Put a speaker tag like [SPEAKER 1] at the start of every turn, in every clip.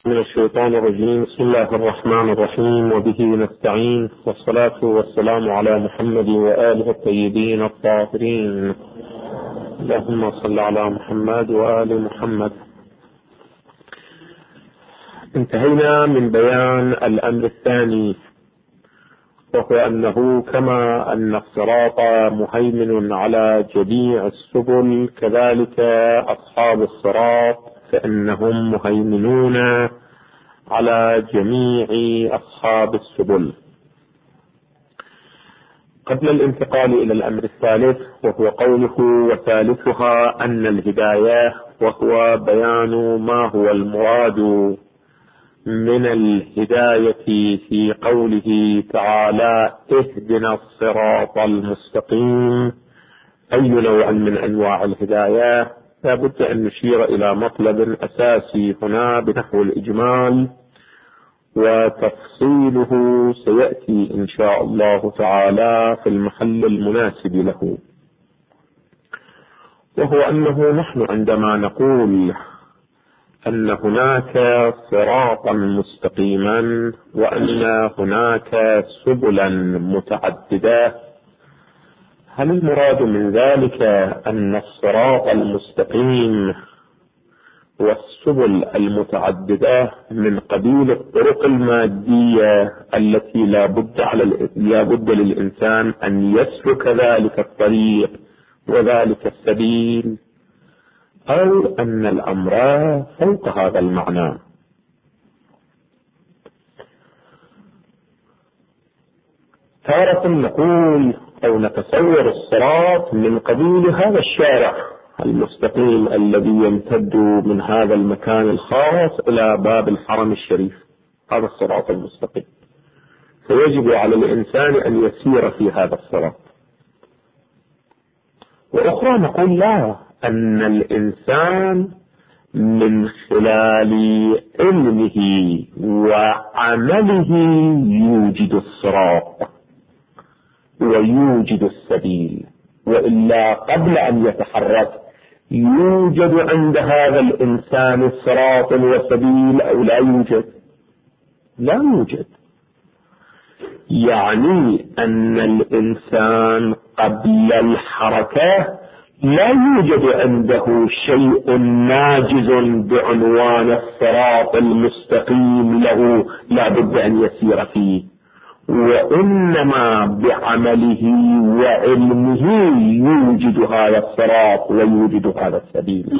[SPEAKER 1] من الشيطان الرجيم. بسم الله الرحمن الرحيم، وبه نستعين، والصلاة والسلام على محمد وآله الطيبين الطاهرين. اللهم صل على محمد وآل محمد. انتهينا من بيان الأمر الثاني، وهو أنه كما أن الصراط مهيمن على جميع السبل، كذلك أصحاب الصراط فإنهم مهيمنون على جميع أصحاب السبل. قبل الانتقال إلى الأمر الثالث، وهو قوله وثالثها أن الهداية، وهو بيان ما هو المراد من الهداية في قوله تعالى اهدنا الصراط المستقيم. أي نوع من أنواع الهداية؟ لابد أن نشير إلى مطلب أساسي هنا بنحو الإجمال، وتفصيله سيأتي إن شاء الله تعالى في المحل المناسب له، وهو أنه نحن عندما نقول أن هناك صراطا مستقيما وأن هناك سبلا متعددة، هل المراد من ذلك أن الصراط المستقيم والسبل المتعددة من قبيل الطرق المادية التي لا بد للإنسان أن يسلك ذلك الطريق وذلك السبيل، أو أن الأمر فوق هذا المعنى؟ تارة نقول أو نتصور الصراط من قبيل هذا الشارع المستقيم الذي يمتد من هذا المكان الخاص إلى باب الحرم الشريف، هذا الصراط المستقيم، فيجب على الإنسان أن يسير في هذا الصراط. وأخرى نقول لا، أن الإنسان من خلال علمه وعمله يوجد الصراط ويوجد السبيل، وإلا قبل أن يتحرك يوجد عند هذا الإنسان صراط وسبيل أو لا يوجد؟ لا يوجد. يعني أن الإنسان قبل الحركة لا يوجد عنده شيء ناجز بعنوان الصراط المستقيم له لا بد أن يسير فيه، وإنما بعمله وعلمه يوجد هذا الصراط ويوجد هذا السبيل.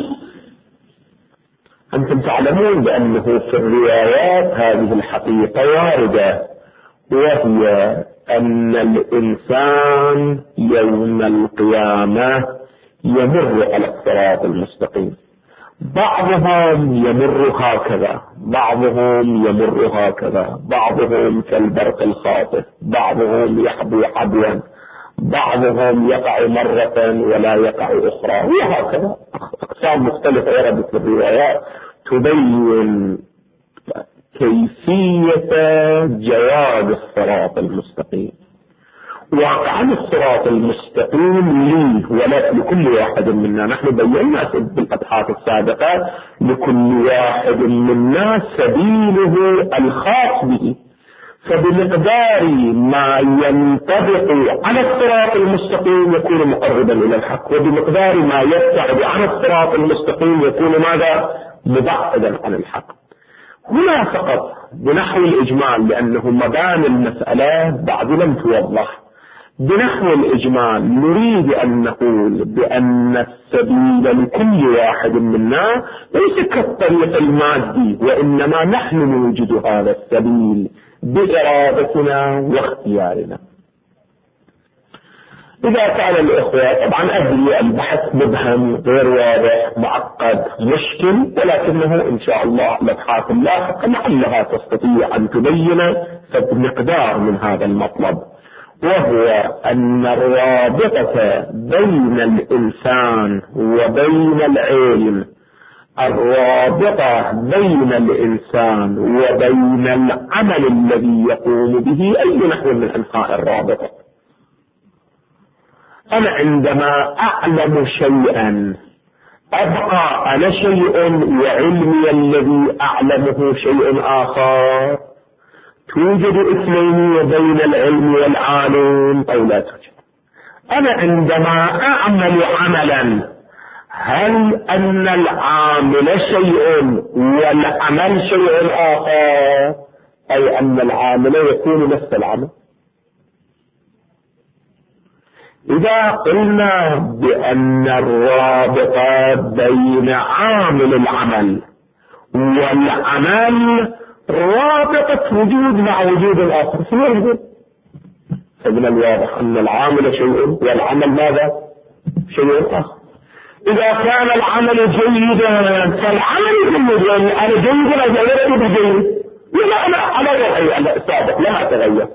[SPEAKER 1] أنتم تعلمون بأنه في الروايات هذه الحقيقة واردة، وهي أن الإنسان يوم القيامة يمر على الصراط المستقيم، بعضهم يمر هكذا، بعضهم يمر هكذا، بعضهم كالبرق الخاطف، بعضهم يحبو حبوا، بعضهم يقع مرة ولا يقع أخرى، وهكذا أقسام مختلفة وردت في الروايات تبين كيفية جواز الصراط المستقيم. واقعا الصراط المستقيم لي ولا لكل واحد منا، نحن بينا في الأبحاث السابقة لكل واحد منا سبيله الخاص به، فبمقدار ما ينطبق على الصراط المستقيم يكون مقربا إلى الحق، وبمقدار ما يبتعد عن الصراط المستقيم يكون ماذا؟ مبعدا عن الحق. هنا فقط بنحو الإجمال، لأنه مبان المسألة بعد لم توضح، بنحو الإجمال نريد أن نقول بأن السبيل لكل واحد منا ليس كالطريق المادي، وإنما نحن نوجد هذا السبيل بإرادتنا واختيارنا. إذا كان الإخوة، طبعا أدري البحث مبهم غير واضح معقد مشكل، ولكنه إن شاء الله الأبحاث اللاحقة لعلها تستطيع أن تبين مقدار من هذا المطلب، وهو أن الرابطة بين الإنسان وبين العلم، الرابطة بين الإنسان وبين العمل الذي يقوم به أي نحو من أنحاء الرابطة. أنا عندما أعلم شيئا أبقى أنا شيء وعلمي الذي أعلمه شيء آخر؟ توجد اثنين بين العلم والعالم أو لا توجد؟ أنا عندما أعمل عملا هل أن العامل شيء والعمل شيء آخر، أي أن العامل يكون نفس العمل؟ إذا قلنا بأن الرابط بين عامل العمل والعمل رابطة وجود مع وجود الآخر، سنقول فمن الواضح أن العامل شيء والعمل ماذا؟ شيء آخر. إذا كان العمل جيدا فالعمل جيد، أنا جيد أو غير جيد؟ لا، أنا على وضعي السابق لا أتغير.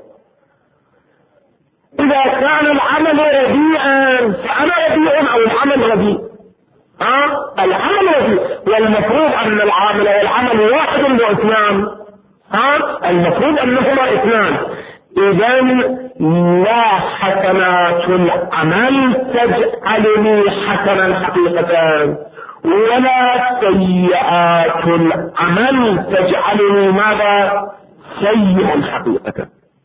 [SPEAKER 1] إذا كان العمل رديئا فأنا رديء أو العمل رديء؟ العمل رديء، والمفروض أن العامل والعمل واحد واثنان. المفروض أنهما اثنان. إذا لا حسنات العمل تجعلني حسنا حقيقة، ولا سيئات العمل تجعلني ماذا؟ سيئا حقيقة.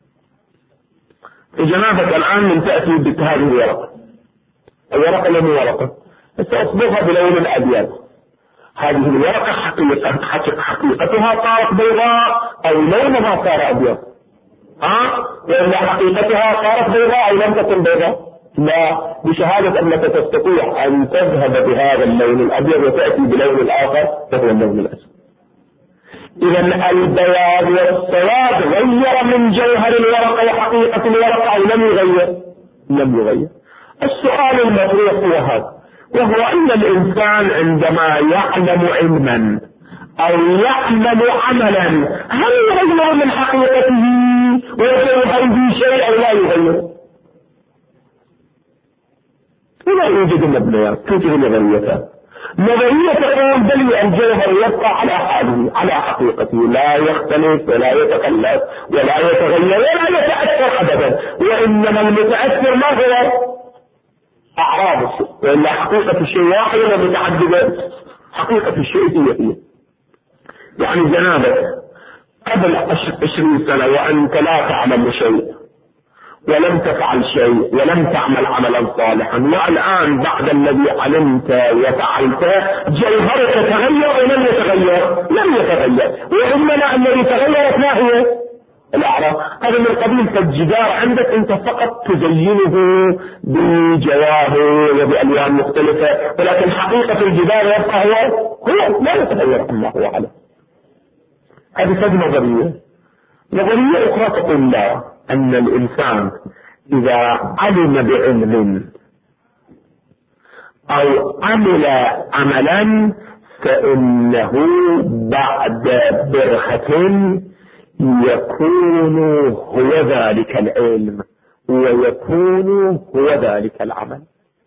[SPEAKER 1] جنابك الآن من تأتي بهذه الورقة، الورقة لم ورقة سأصبغها بلون الأبيض. هذه الورقة حقيقتها صارت بيضاء أو لونها صار أبيض؟ وإن حقيقتها صارت بيضاء أو لم تكن بيضاء؟ لا، بشهادة أنك تستطيع أن تذهب بهذا اللون الأبيض وتأتي بلون الآخر وهو اللون الأسود. إذا البياض والسواد غير من جوهر الورقة وحقيقة الورقة أو لم يغير؟ لم يغير. السؤال المطروح هو هذا، وهو أن الإنسان عندما يعلم علما أو يعمل عملا هل يغير من حقيقته وجوهره شيء أو لا يغير؟ لا يوجد مبنيات، توجد نظريتان. نظرية تقول بل الجوهر يبقى على حاله على حقيقته، لا يختلف ولا يتخلف ولا يتغير ولا يتأثر أبدا، وإنما المتأثر ما هو؟ أعراض الشيء، وإلا حقيقة الشيء واحد ولا متعددة؟ حقيقة الشيء هي يعني جنابك قبل 20 سنة وأنت لا تعلم شيء ولم تفعل شيء ولم تعمل عملا صالحا، والآن بعد الذي علمت وفعلت جوهرك تغير ولم يتغير؟ لم يتغير، وإنما الذي تغيرت ما هي؟ الأعراض. هذا من قبيل الجدار عندك أنت فقط تزينه بجواهر وبألوان مختلفة، ولكن حقيقة الجدار يبقى هو لا يتغير عما هو عليه. هذه نظرية. نظرية أخرى تقول لا، أن الإنسان إذا علم بعلم أو عمل عملا فإنه بعد برهة يكون هو ذلك العلم ويكون هو ذلك العمل.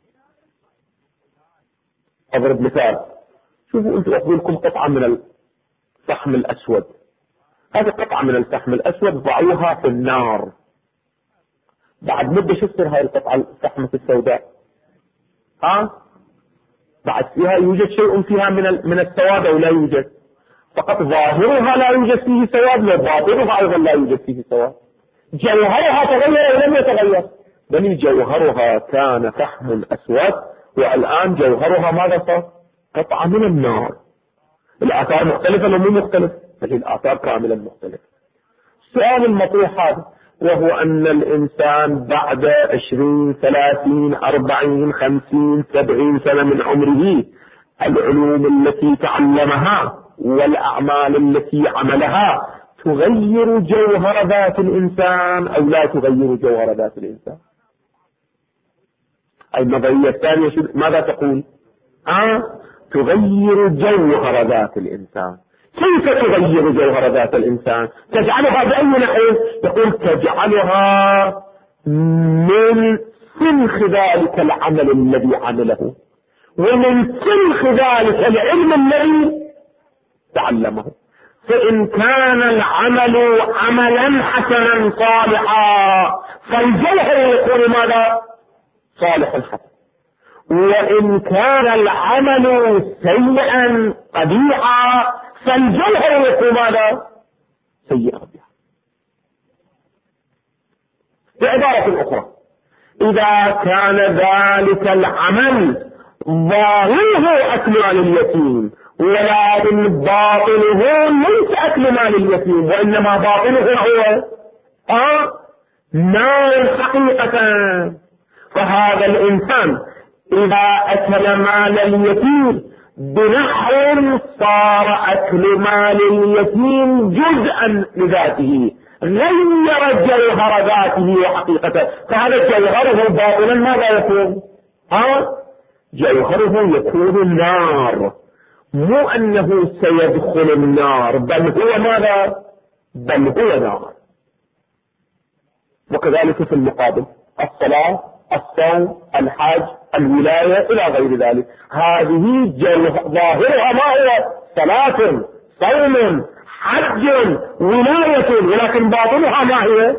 [SPEAKER 1] أضرب مثال، شوفوا أنتم أخذوا لكم قطعة من الفحم الأسود، هذه قطعة من الفحم الأسود ضعوها في النار، بعد مدة شو تصير هاي القطعة الفحمة السوداء؟ بعد فيها يوجد شيء فيها من السواد أو لا يوجد؟ فقط ظاهرها لا يوجد فيه سواد، وباطنها أيضا لا يوجد فيه سواد. جوهرها تغير أو لم يتغير؟ بل جوهرها كان فحم أسود والآن جوهرها ماذا صار؟ قطعة من النار. الآثار مختلفة ولا مو مختلفة؟ بل الآثار كاملا مختلفة. السؤال المطروح هذا، وهو أن الإنسان بعد 20 30 40 50 70 سنة من عمره العلوم التي تعلمها والأعمال التي عملها تغير جوهر ذات الإنسان أو لا تغير جوهر ذات الإنسان؟ النظرية الثانية ماذا تقول؟ تغير جوهر ذات الإنسان. كيف تغير جوهر ذات الإنسان؟ تجعلها بأي نحو؟ يقول تجعلها من سنخ ذلك العمل الذي عمله، ومن سنخ ذلك العلم الذي تعلمه. فإن كان العمل عملا حسنا صالحا فالجوهر يكون ماذا؟ صالح حسن. وإن كان العمل سيئا قبيحا فالجوهر يكون ماذا؟ سيئا قبيحا. بعبارة أخرى، إذا كان ذلك العمل ظاهره أكل مال اليتيم ولكن باطنه ليس أكل مال اليتيم وإنما باطنه هو نار حقيقة، فهذا الإنسان إذا أكل مال اليتيم بنحو صار أكل مال اليتيم جزءا لذاته، غير جوهر ذاته وحقيقته، فهذا جوهره باطلا ماذا يكون؟ جوهره يكون النار، مو أنه سيدخل النار، بل هو ماذا؟ بل هو نار. وكذلك في المقابل الصلاة، الصوم، الحج، الولاية إلى غير ذلك، هذه ظاهرها ما هو؟ صلاة، صوم، حج، ولاية، ولكن باطنها ما هي؟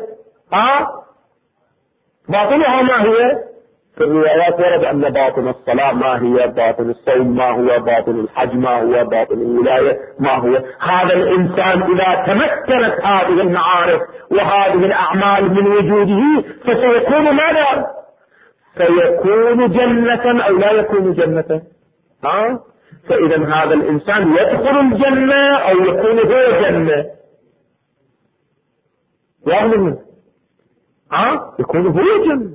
[SPEAKER 1] باطنها ما هي؟ في الروايات ورد أن باطن الصلاة ما هي، باطن الصوم ما هو، باطن الحج ما هو، باطن الولاية ما هو. هذا الإنسان إذا تمكنت هذه المعارف وهذه الأعمال من وجوده فسيكون ماذا؟ سيكون جنة أو لا يكون جنة؟ فإذا هذا الإنسان يدخل الجنة أو يكون هو جنة؟ يكون هو جنة.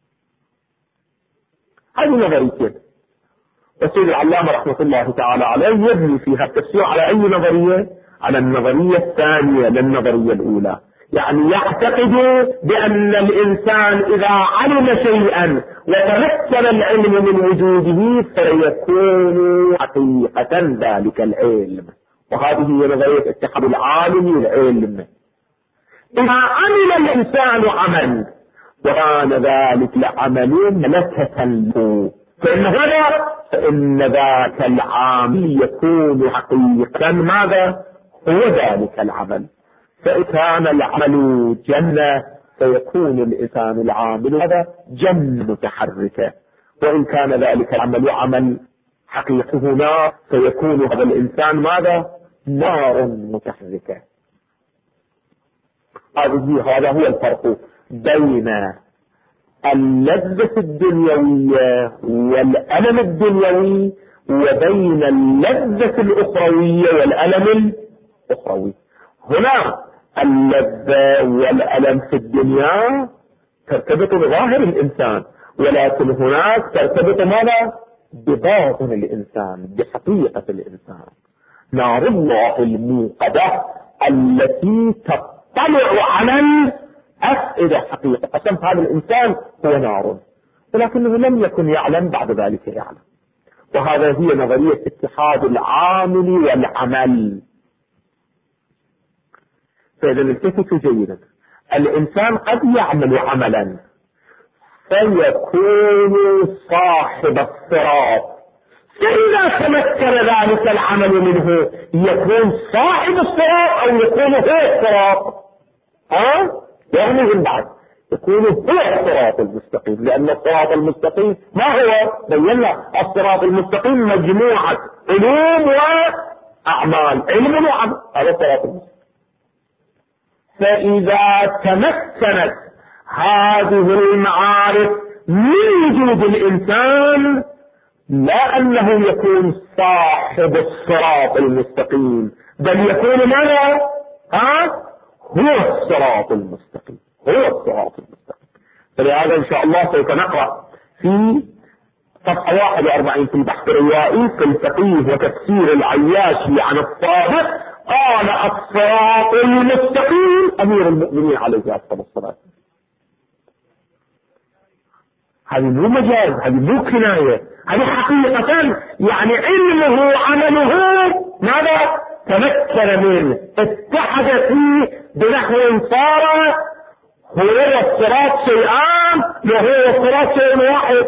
[SPEAKER 1] هذه نظريتين، والسيد العلامة رحمة الله تعالى عليه يبني فيها التفسير على أي نظرية؟ على النظرية الثانية للنظرية الأولى، يعني يعتقد بأن الإنسان إذا علم شيئا وتمكن العلم من وجوده فيكون حقيقة ذلك العلم، وهذه هي نظرية اتحاد العالم العلم. إذا عمل الإنسان عمل وكان ذلك العمل ملكة له فإن ذاك العامل يكون حقيقة ماذا؟ هو ذلك العمل. فإن كان العمل جنة فيكون الإنسان العامل هذا جنة متحركة، وإن كان ذلك العمل عمل حقيقته نار فيكون هذا الإنسان ماذا؟ نار متحركة. هذا هو الفرق بين اللذة الدنيوية والألم الدنيوي وبين اللذة الأخروية والألم الأخروي. هنا اللذة والألم في الدنيا ترتبط بظاهر الإنسان، ولكن هناك ترتبط ماذا؟ بباطن الإنسان، بحقيقة الإنسان. نار الله الموقدة التي تطلع على الأفئدة حقيقة، قسم هذا الإنسان هو نار، ولكنه لم يكن يعلم بعد ذلك يعلم. وهذا هي نظرية اتحاد العامل والعمل. فإذا التفتوا جيدا، الإنسان قد يعمل عملا فيكون صاحب الصراط، فإذا تمكن ذلك العمل منه يكون صاحب الصراط أو يكون هو الصراط. يعني من بعد يكون هو الصراط المستقيم، لأن الصراط المستقيم ما هو؟ بينا الصراط المستقيم مجموعة علوم وأعمال، علم وعمل، هذا الصراط المستقيم. فإذا تمكنت هذه المعارف من وجود الإنسان لا أنه يكون صاحب الصراط المستقيم، بل يكون ماذا؟ هو الصراط المستقيم، هو الصراط المستقيم. فلهذا إن شاء الله سوف نقرأ في صفحة 41 في البحث الروائي في الفقيه وتفسير العياشي عن الصادق قال الصراط المستقيم أمير المؤمنين عليه أفضل الصلاة. هذه مو مجاز، هذه مو كناية، هذه حقيقة يعني علمه وعمله ماذا؟ تمكن منه، اتحد فيه بنحو صار هو الصراط شيئان وهو الصراط شيء واحد.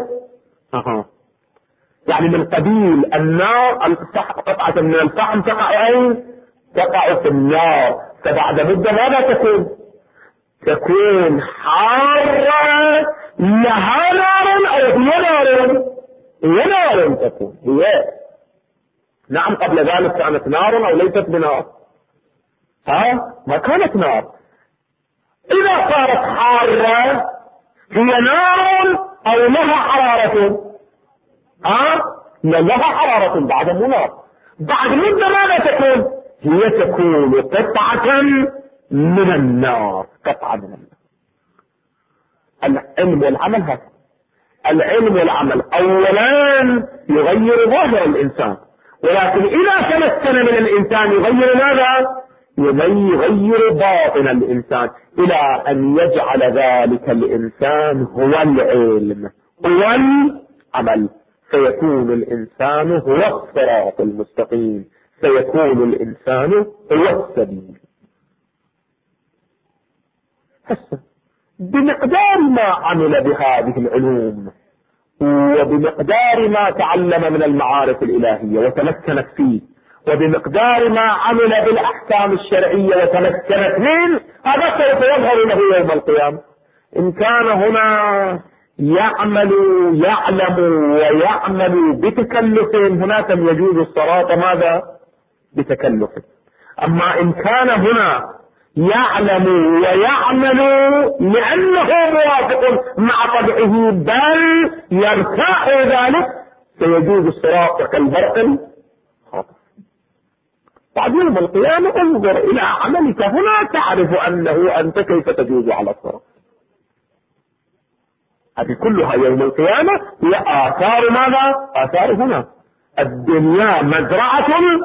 [SPEAKER 1] يعني من قبيل النار قطعة من الفحم تقع أين؟ تقع في النار، فبعد مدة ماذا تكون؟ تكون حارة لها نار أو هي نار؟ ونار تكون هي. نعم قبل ذلك كانت نار أو ليست بنار؟ ما كانت نار. إذا صارت حارة هي نار أو لها حرارة؟ لها حرارة بعد النار. بعد مدة ماذا تكون؟ هي تكون قطعة من النار، قطعة من النار. العلم والعمل هذا. العلم والعمل أولا يغير ظاهر الإنسان، ولكن إذا تمكن من الإنسان يغير ماذا؟ يغير باطن الإنسان إلى أن يجعل ذلك الإنسان هو العلم هو العمل، سيكون الإنسان هو الصراط المستقيم، سيكون الإنسان هو السبيل. بمقدار ما عمل بهذه العلوم وبمقدار ما تعلم من المعارف الإلهية وتمكنت فيه، وبمقدار ما عمل بالأحكام الشرعية وتمكنت منه، هذا سوف يظهر له يوم القيامة. إن كان هنا يعلم ويعمل بتكلف، هناك يجوز الصراط ماذا؟ بتكلف. أما إن كان هنا يعلم ويعمل لأنه موافق مع طبعه بل يرتاح ذلك، سيجوز الصراط كالبرق. بعد يوم القيامة انظر إلى عملك هنا تعرف أنت كيف تجوز على الصراط. هذه كلها يوم القيامة هي آثار ماذا؟ آثار هنا. الدنيا مزرعة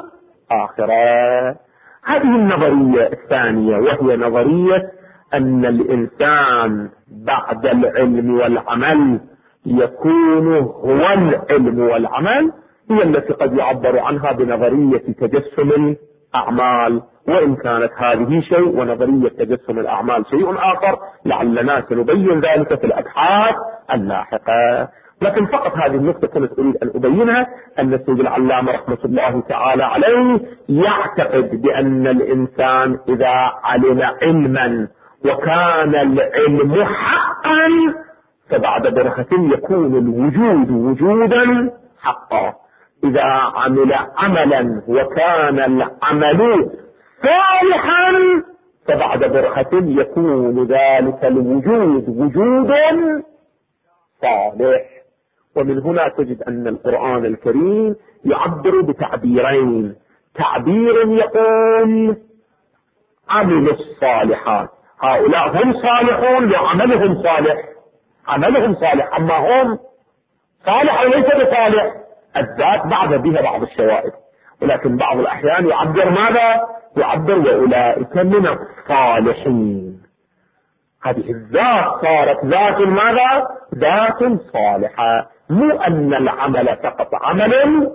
[SPEAKER 1] الآخرة. هذه النظرية الثانية، وهي نظرية أن الإنسان بعد العلم والعمل يكون هو العلم والعمل، هي التي قد يعبر عنها بنظرية تجسم الأعمال، وإن كانت هذه شيء ونظرية تجسم الأعمال شيء آخر، لعلنا سنبين ذلك في الأبحاث اللاحقة. لكن فقط هذه النقطة كنت أريد أن أبينها، أن السيد العلامة رحمة الله تعالى عليه يعتقد بأن الإنسان إذا علم علما وكان العلم حقا، فبعد برهة يكون الوجود وجودا حقا. إذا عمل عملا وكان العمل صالحا، فبعد برهة يكون ذلك الوجود وجودا صالح. ومن هنا تجد أن القرآن الكريم يعبر بتعبيرين. تعبير يقول عمل الصالحات، هؤلاء هم صالحون وعملهم صالح، عملهم صالح، أما هم صالح وليس بصالح. الذات بعد بها بعض الشوائب، ولكن بعض الأحيان يعبر ماذا؟ يعبر وأولئك من الصالحين. هذه الذات صارت ذات ماذا؟ ذات صالحة، مو أن العمل فقط عمل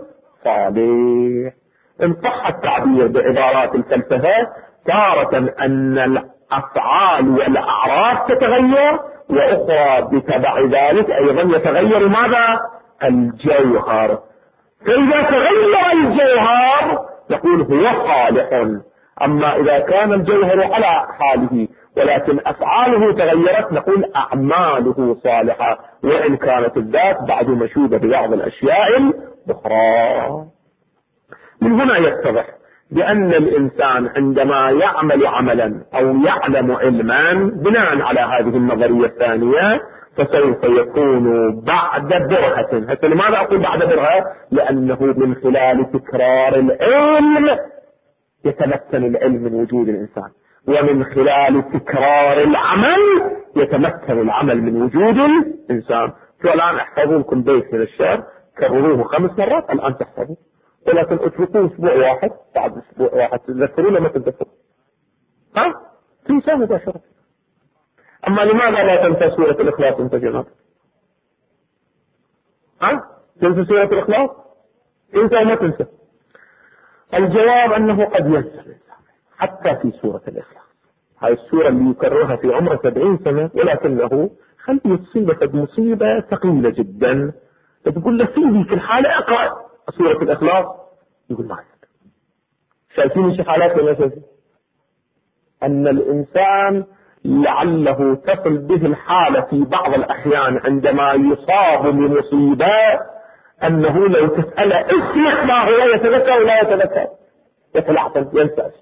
[SPEAKER 1] صالح. إن صح التعبير بعبارات الفلسفة، تارة أن الأفعال والأعراف تتغير، وأخرى بتبع ذلك أيضا يتغير ماذا؟ الجوهر. فإذا تغير الجوهر نقول هو صالح، أما إذا كان الجوهر على حاله ولكن أفعاله تغيرت نقول أعماله صالحة، وإن كانت الذات بعد مشوبة ببعض الأشياء الأخرى. من هنا يتضح بأن الإنسان عندما يعمل عملا أو يعلم علما بناء على هذه النظرية الثانية، فسوف يكون بعد برهة. حتى لماذا أقول بعد برهة؟ لأنه من خلال تكرار العلم يتمكن العلم من وجود الإنسان، ومن خلال تكرار العمل يتمكن العمل من وجود الإنسان. فالآن احفظوا لكم بيت من الشعر، كرروه 5 مرات الآن تحفظوا، ولكن اتركوه أسبوع واحد، بعد أسبوع واحد تذكروا لما تتذكروا تنسى مباشرة. أما لماذا لا تنسى سورة الإخلاص أنت جناب؟ تنسى سورة الإخلاص؟ تنسى وما تنسى؟ الجواب أنه قد ينسى حتى في سورة الإخلاص. هاي السورة اللي يكررها في عمره 70 سنة، ولكنه خلي يصيبك بمصيبة ثقيلة جدا، تقول له في ذيك الحالة اقرأ سورة الإخلاص، يقول ما أعرف. شايفين شي حالات ولا شايفين؟ أن الإنسان لعله تصل به الحالة في بعض الأحيان عندما يصاب بمصيبة أنه لو تسأله اسمك ما هو يتذكر ولا يتذكر، يتلعثم ينسى.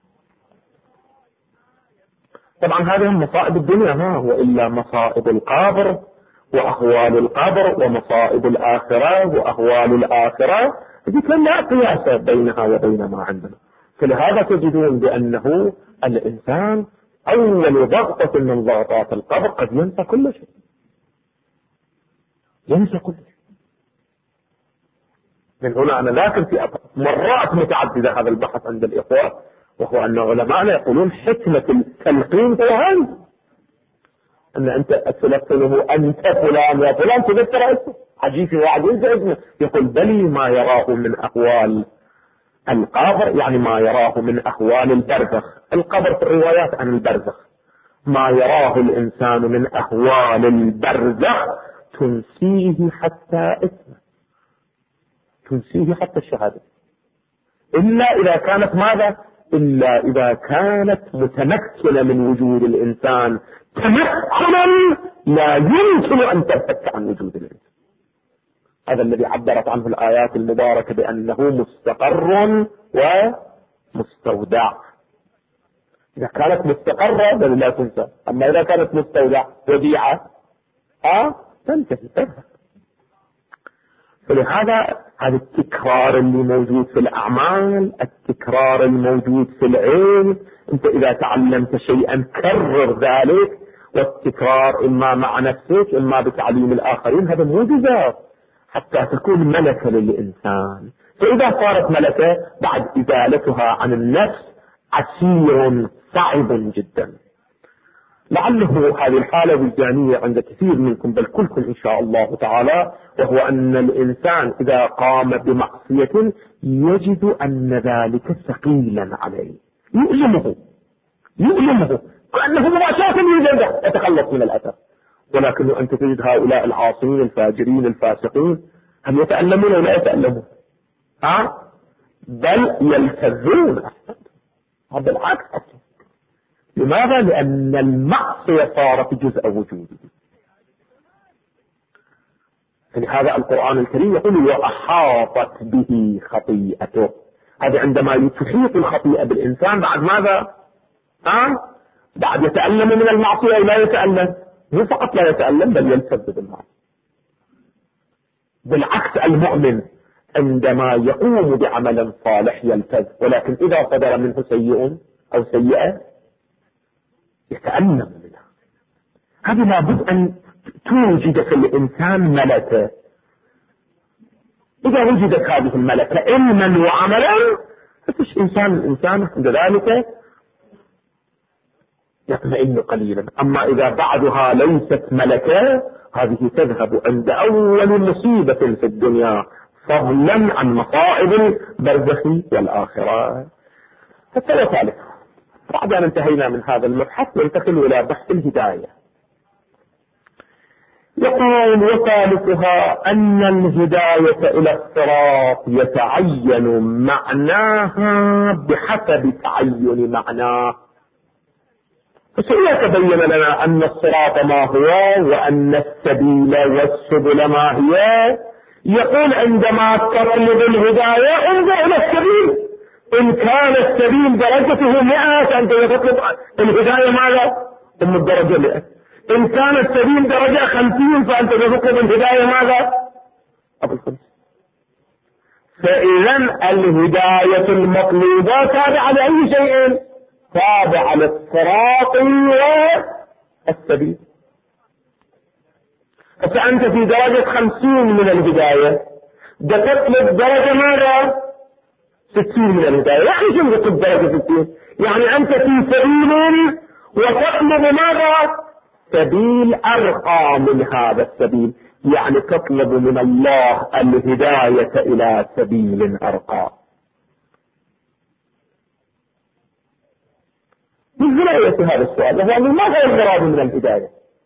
[SPEAKER 1] طبعا هذه مصائب الدنيا ما هو إلا مصائب القبر وأهوال القبر ومصائب الآخرة وأهوال الآخرة، ذلك لا قياس بينها وبين ما عندنا. فلهذا تجدون بأنه الإنسان أول ضغطة من ضغطات القبر قد ينسى كل شيء، ينسى كل شيء. من هنا أنا لكن في مرات متعددة هذا البحث عند الإخوة، وهو أن علماءنا يقولون حكمة التلقين هو هذا، أن أنت تلقنه أنت فلان يا فلان تذكر اسمه، عجيب واحد ينسى اسمه، يقول بلي ما يراه من أهوال القبر، يعني ما يراه من أهوال البرزخ. القبر في الروايات عن البرزخ، ما يراه الإنسان من أهوال البرزخ تنسيه حتى اسمه، تنسيه حتى الشهادة، إلا إذا كانت ماذا؟ إلا إذا كانت متمكنة من وجود الإنسان تمكنا لا يمكن أن ترتك عن وجود الإنسان. هذا الذي عبرت عنه الآيات المباركة بأنه مستقر ومستودع. إذا كانت مستقرة بل لا تنسى، أما إذا كانت مستودع وديعة تنتهي تذهب. فلهذا هذا التكرار اللي موجود في الأعمال، التكرار الموجود في العلم، أنت إذا تعلمت شيئا كرر ذلك، والتكرار إما مع نفسك إما بتعليم الآخرين، هذا معجزات حتى تكون ملكة للإنسان. فإذا صارت ملكة بعد إزالتها عن النفس عسير صعب جدا. لعله هذه الحالة وجدانية عند كثير منكم بل كلكم إن شاء الله تعالى، وهو أن الإنسان إذا قام بمعصية يجد أن ذلك ثقيلا عليه، يؤلمه كأنه مباشرة يتخلص من الأثر. ولكن أنت تجد هؤلاء العاصين الفاجرين الفاسقين هم يتألمون ولا يتألمون؟ بل يلتذون. هذا العكس أصلا. لماذا؟ لأن المعصية صارت جزء وجوده. فلهذا القرآن الكريم يقول وأحاطت به خطيئته. هذا عندما تحيط الخطيئة بالإنسان بعد ماذا؟ بعد يتألم من المعصية ولا يتألم؟ هو فقط لا يتألم بل يلتذ بالمعصية. بالعكس المؤمن عندما يقوم بعمل صالح يلتذ، ولكن إذا صدر منه سيء أو سيئة يتألم منها. هذه لابد أن توجد في الإنسان ملكة. إذا وجدت هذه الملكة علما وعملا ففيش الإنسان عند ذلك يطمئن قليلا. أما إذا بعدها ليست ملكة هذه تذهب عند أول مصيبة في الدنيا، فضلا عن مصائب البرزخ والآخرة. فالثالث بعد أن انتهينا من هذا المبحث ننتقل إلى بحث الهداية. يقول وثالثها أن الهداية إلى الصراط يتعين معناها بحسب تعين معناه. فسيتبين لنا أن الصراط ما هو وأن السبيل والسبل ما هي. يقول عندما تطلب الهداية انظر إلى السبيل، إن كان السبيل درجته 100 فأنت تطلب الهداية ماذا؟ ثم الدرجة 100. إن كان السبيل درجة 50 فأنت تطلب الهداية ماذا؟ أبو 50. فإذا الهداية المطلوبة تابعة لأي شيء؟ تابعة للصراط والسبيل. فأنت في درجة 50 من الهداية تطلب درجة ماذا؟ 60 من الهداية. يعني شو تطلب درجة 60؟ يعني أنت في سبيل وتطلب ماذا؟ سبيل أرقى من هذا السبيل، يعني تطلب من الله الهداية إلى سبيل أرقى. من هنا هذا السؤال، ما هو المراد من الهداية؟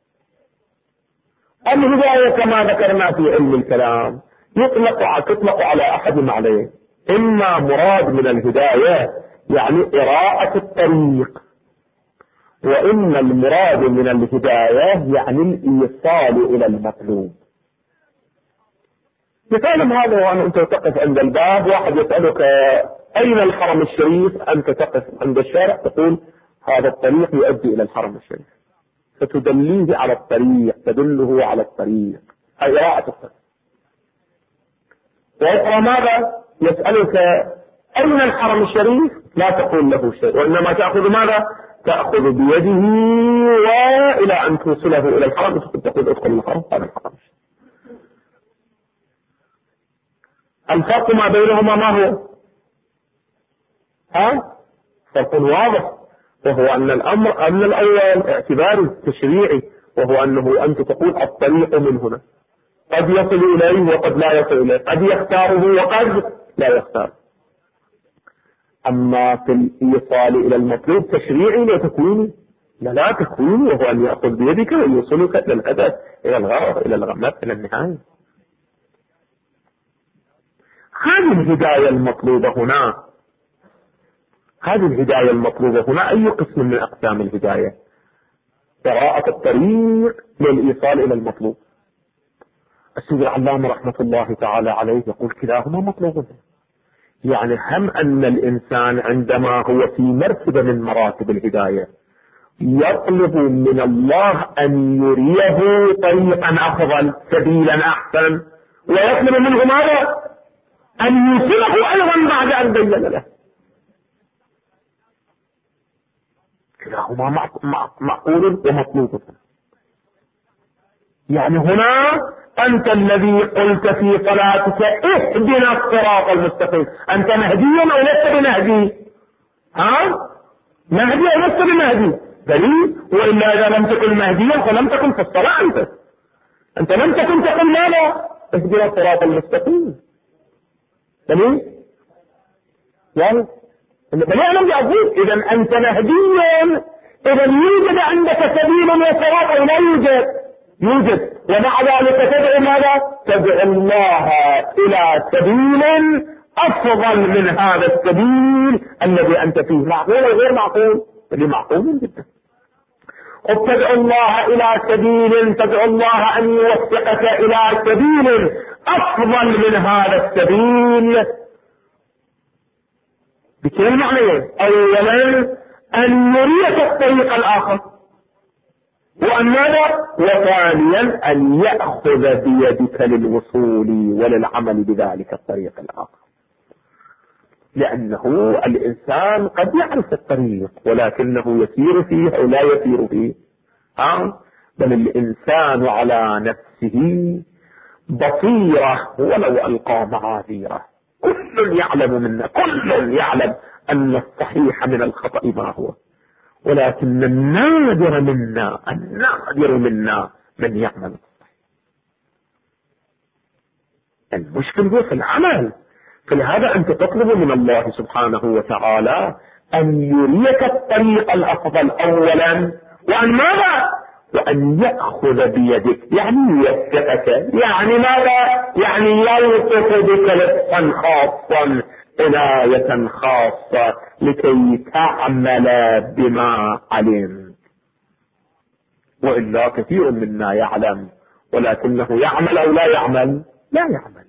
[SPEAKER 1] الهداية كما ذكرنا في علم الكلام تطلق على أحد معنيين: إما مراد من الهداية يعني إراءة الطريق، وإما المراد من الهداية يعني الإيصال إلى المطلوب. مثال هذا هو أن أنت تقف عند الباب، واحد يسألك أين الحرم الشريف، أنت تقف عند الشارع تقول هذا الطريق يؤدي إلى الحرم الشريف، فتدليه على الطريق، تدله على الطريق، أي قراءة الطريق. وأخرى ماذا؟ يسألك أين الحرم الشريف، لا تقول له شيء، وإنما تأخذ ماذا؟ تأخذ بيده وإلى أن توصله إلى الحرم تقول ادخل الحرم، هذا الحرم. الفرق ما بينهما ما هو؟ فرق واضح، وهو أن الأمر أن الأول اعتبار تشريعي، وهو أنه أنت تقول الطريق من هنا، قد يصل إليه وقد لا يصل إليه، قد يختاره وقد لا يختار. أما في الإيصال إلى المطلوب تشريعي لا تكويني، لا تكويني، وهو أن يأخذ بيدك ويوصلك إلى الهدف، إلى الغرض، إلى الغمات، إلى النهاية. هذه الهداية المطلوبة هنا، هذه الهداية المطلوبة هنا أي قسم من أقسام الهداية؟ قراءة الطريق للإيصال إلى المطلوب. السيد العلامة رحمة الله تعالى عليه يقول كلاهما مطلوب، يعني هم أن الإنسان عندما هو في مرتبة من مراتب الهداية يطلب من الله أن يريه طريقا أفضل، سبيلا أحسن، ويطلب منه ماذا؟ أن يوصله أيضا بعد أن بين له. كلاهما معقول ومطلوب. يعني هنا أنت الذي قلت في صلاتك اهدنا الصراط المستقيم، أنت مهدي أو لست بمهدي؟ مهدي أو لست بمهدي؟ دليل، وإلا إذا لم تكن مهديا فلم تكن في الصلاة. أنت لم تكن تقول ماذا؟ اهدنا الصراط المستقيم. دليل؟ يعني بنعلم بأقول إذا أنت مهديا، إذا يوجد عندك سبيل وصراط أو لا يوجد؟ يوجد، ومع ذلك تدعو ماذا؟ تدعو الله إلى سبيل أفضل من هذا السبيل الذي أنت فيه. معقول أو غير معقول؟ اللي معقول جدا. وتدعو الله إلى سبيل، تدعو الله أن يوفقك إلى سبيل أفضل من هذا السبيل بكل معنى. أولا أن يريك الطريق الآخر، وأن ماذا؟ وثانيا أن يأخذ بيدك للوصول وللعمل بذلك الطريق الآخر، لأنه الإنسان قد يعرف الطريق ولكنه يسير فيه أو لا يسير فيه. بل الإنسان على نفسه بصيرة ولو ألقى معاذيره. كل يعلم منا، كل يعلم أن الصحيح من الخطأ ما هو، ولكن النادر منا من يعمل الصحيح. المشكل هو في العمل. فلهذا أنت تطلب من الله سبحانه وتعالى أن يريك الطريق الأفضل أولا، وأن ماذا؟ وأن يأخذ بيدك، يعني يوفقك، يعني ماذا؟ يعني يلطف بك لطفا خاصا، عناية خاصة لكي تعمل بما علم. وإلا كثير منا يعلم ولكنه يعمل أو لا يعمل؟ لا يعمل.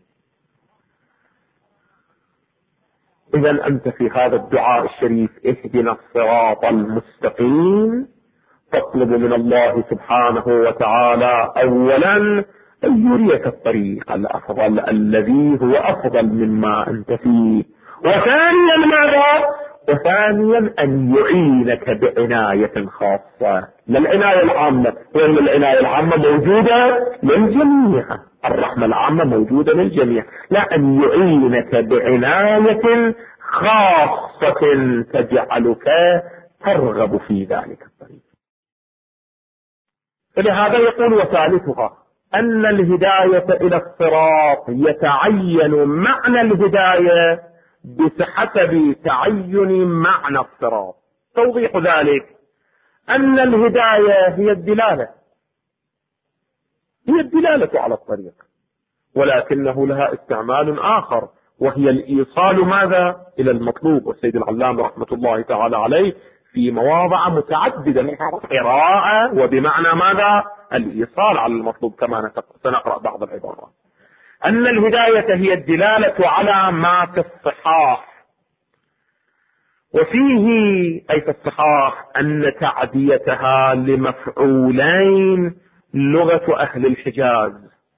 [SPEAKER 1] إذا أنت في هذا الدعاء الشريف اهدنا الصراط المستقيم تطلب من الله سبحانه وتعالى أولا أن يريك الطريق الأفضل الذي هو أفضل مما أنت فيه، وثانيا ماذا؟ وثانيا أن يعينك بعناية خاصة، للعناية العامة، وأن العناية العامة موجودة للجميع، الرحمة العامة موجودة للجميع، لا أن يعينك بعناية خاصة تجعلك ترغب في ذلك الطريق. فلهذا يقول وثالثها أن الهداية إلى الصراط يتعين معنى الهداية بحسب تعين معنى الصراط. توضيح ذلك أن الهداية هي الدلالة على الطريق، ولكنه لها استعمال آخر وهي الإيصال ماذا؟ إلى المطلوب. والسيد العلامة رحمة الله تعالى عليه في مواضع متعددة منها قراءة وبمعنى ماذا؟ الإيصال على المطلوب، كما سنقرأ بعض العبارات. أن الهداية هي الدلالة على ما في الصحاح، وفيه أي في الصحاح أن تعديتها لمفعولين لغة أهل الحجاز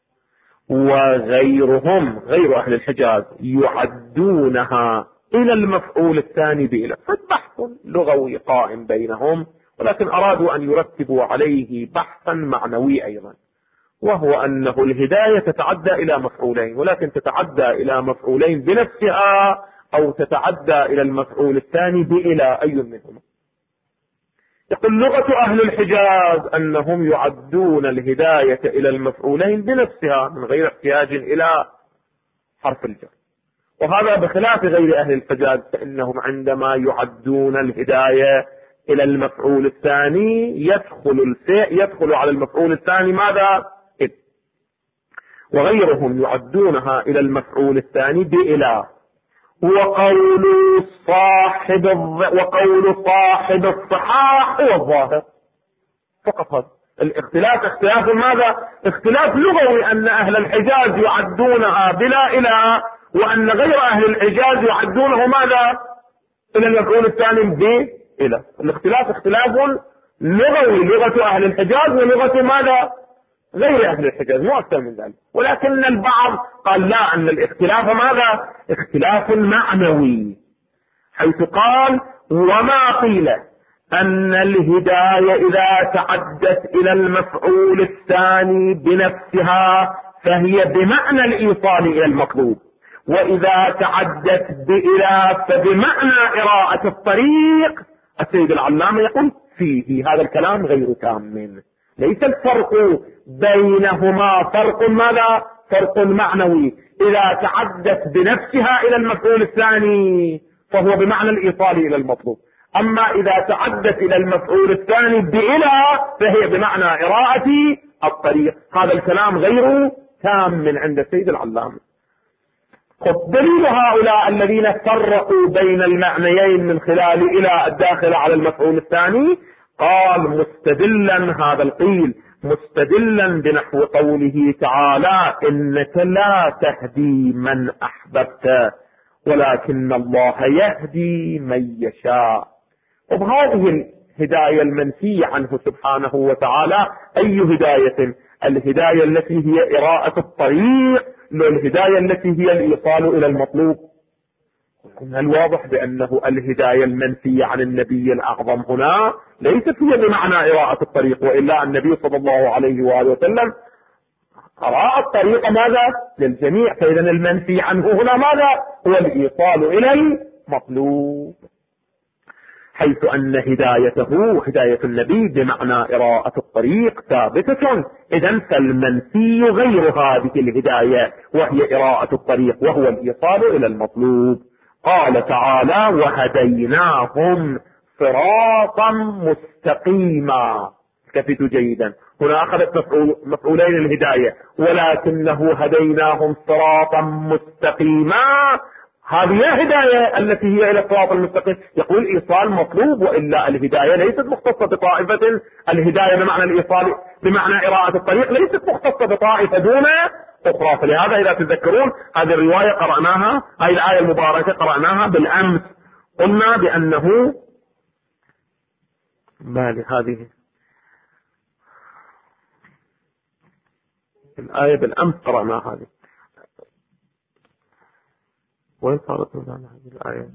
[SPEAKER 1] وغيرهم غير أهل الحجاز يعدونها إلى المفعول الثاني بإلى، فبحث لغوي قائم بينهم، ولكن أرادوا أن يرتبوا عليه بحثا معنوي أيضا، وهو أنه الهداية تتعدى إلى مفعولين، ولكن تتعدى إلى مفعولين بنفسها أو تتعدى إلى المفعول الثاني بإلى، أي منهما. يقول لغة أهل الحجاز أنهم يعدون الهداية إلى المفعولين بنفسها من غير احتياج إلى حرف الجر، وهذا بخلاف غير أهل الحجاز، فإنهم عندما يعدون الهداية إلى المفعول الثاني يدخل على المفعول الثاني ماذا؟ إذ، وغيرهم يعدونها إلى المفعول الثاني بإلى. وقول صاحب الصحاح هو الظاهر فقط. هذا الاختلاف اختلاف ماذا؟ اختلاف لغوي، أن أهل الحجاز يعدونها بلا إلى، وأن غير أهل الحجاز يعدونه ماذا؟ إلى المفعول الثاني بإلى. الاختلاف اختلاف لغوي، لغة أهل الحجاز ولغة ماذا؟ غير أهل الحجاز، مو أكثر من ذلك. ولكن البعض قال لا، أن الاختلاف ماذا؟ اختلاف معنوي، حيث قال وما قيل أن الهداية إذا تعدت إلى المفعول الثاني بنفسها فهي بمعنى الإيصال إلى المطلوب، وإذا تعدت بإلى فبمعنى إراءة الطريق. السيد العلامة يقول فيه هذا الكلام غير تام، ليس الفرق بينهما فرق ماذا؟ فرق معنوي. إذا تعدت بنفسها إلى المفعول الثاني فهو بمعنى الإيصال إلى المطلوب، أما إذا تعدت إلى المفعول الثاني بإلى فهي بمعنى إراءة الطريق. هذا الكلام غير تام عند السيد العلامة. دليل هؤلاء الذين فرقوا بين المعنيين من خلال إلى الداخلة على المفعول الثاني، قال مستدلا هذا القيل مستدلا بنحو قوله تعالى إنك لا تهدي من أحببت ولكن الله يهدي من يشاء. وبهذه الهداية المنفية عنه سبحانه وتعالى أي هداية؟ الهداية التي هي إراءة الطريق، الهداية التي هي الإيصال إلى المطلوب. من الواضح بأنه الهداية المنفية عن النبي الأعظم هنا ليست هي بمعنى إراءة الطريق، وإلا النبي صلى الله عليه وآله وسلم أراء الطريق ماذا؟ للجميع. فإذا المنفي عنه هنا ماذا؟ هو الإيصال إلى المطلوب، حيث أن هدايته هداية النبي بمعنى إراءة الطريق ثابتة. إذن فالمنفي غير هذه الهداية وهي إراءة الطريق وهو الإيصال إلى المطلوب. قال تعالى وهديناهم صراطا مستقيما. كفيت جيدا، هنا أخذت مفعولين الهداية، ولكنه هديناهم صراطا مستقيما. هذه هداية التي هي إلى الصراط المستقيم. يقول إيصال مطلوب، وإلا الهداية ليست مختصة بطائفة. الهداية بمعنى الإيصال بمعنى إراءة الطريق ليست مختصة بطائفة دون أخرى. فلهذا إذا تذكرون هذه الرواية قرأناها، هذه الآية المباركة قرأناها بالأمس، قلنا بأنه هذه الآية بالأمس قرأناها. هذه وين صارت هذه الآية؟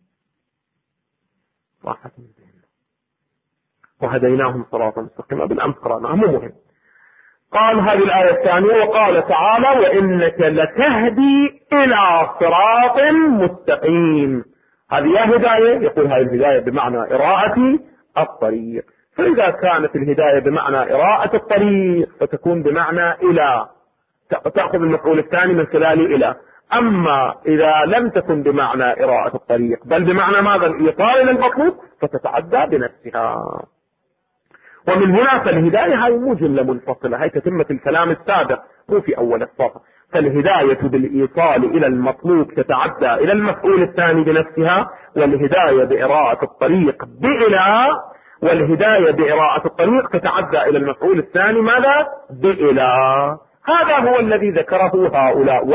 [SPEAKER 1] راحت من ذهننا. وهديناهم صراطا مستقيما بالأمس قرأناها، مو مهم. قال هذه الآية الثانية وقال تعالى وإنك لتهدي إلى صراط مستقيم. هذه هداية، يقول هذه الهداية بمعنى إراءة الطريق. فإذا كانت الهداية بمعنى إراءة الطريق فتكون بمعنى إلى، تأخذ المفعول الثاني من خلال إلى. أما إذا لم تكن بمعنى إراءة الطريق بل بمعنى ماذا؟ الإيصال إلى المطلوب، فتتعدى بنفسها. ومن هنا فالهداية هاي مو جملة منفصلة، هاي تتمة الكلام السابق مو في أول الصفحة. فالهداية بالإيصال إلى المطلوب تتعدى إلى المفعول الثاني بنفسها، والهداية بإراءة الطريق بإلى، والهداية بإراءة الطريق تتعدى إلى المفعول الثاني ماذا؟ بإلى. هذا هو الذي ذكره هؤلاء.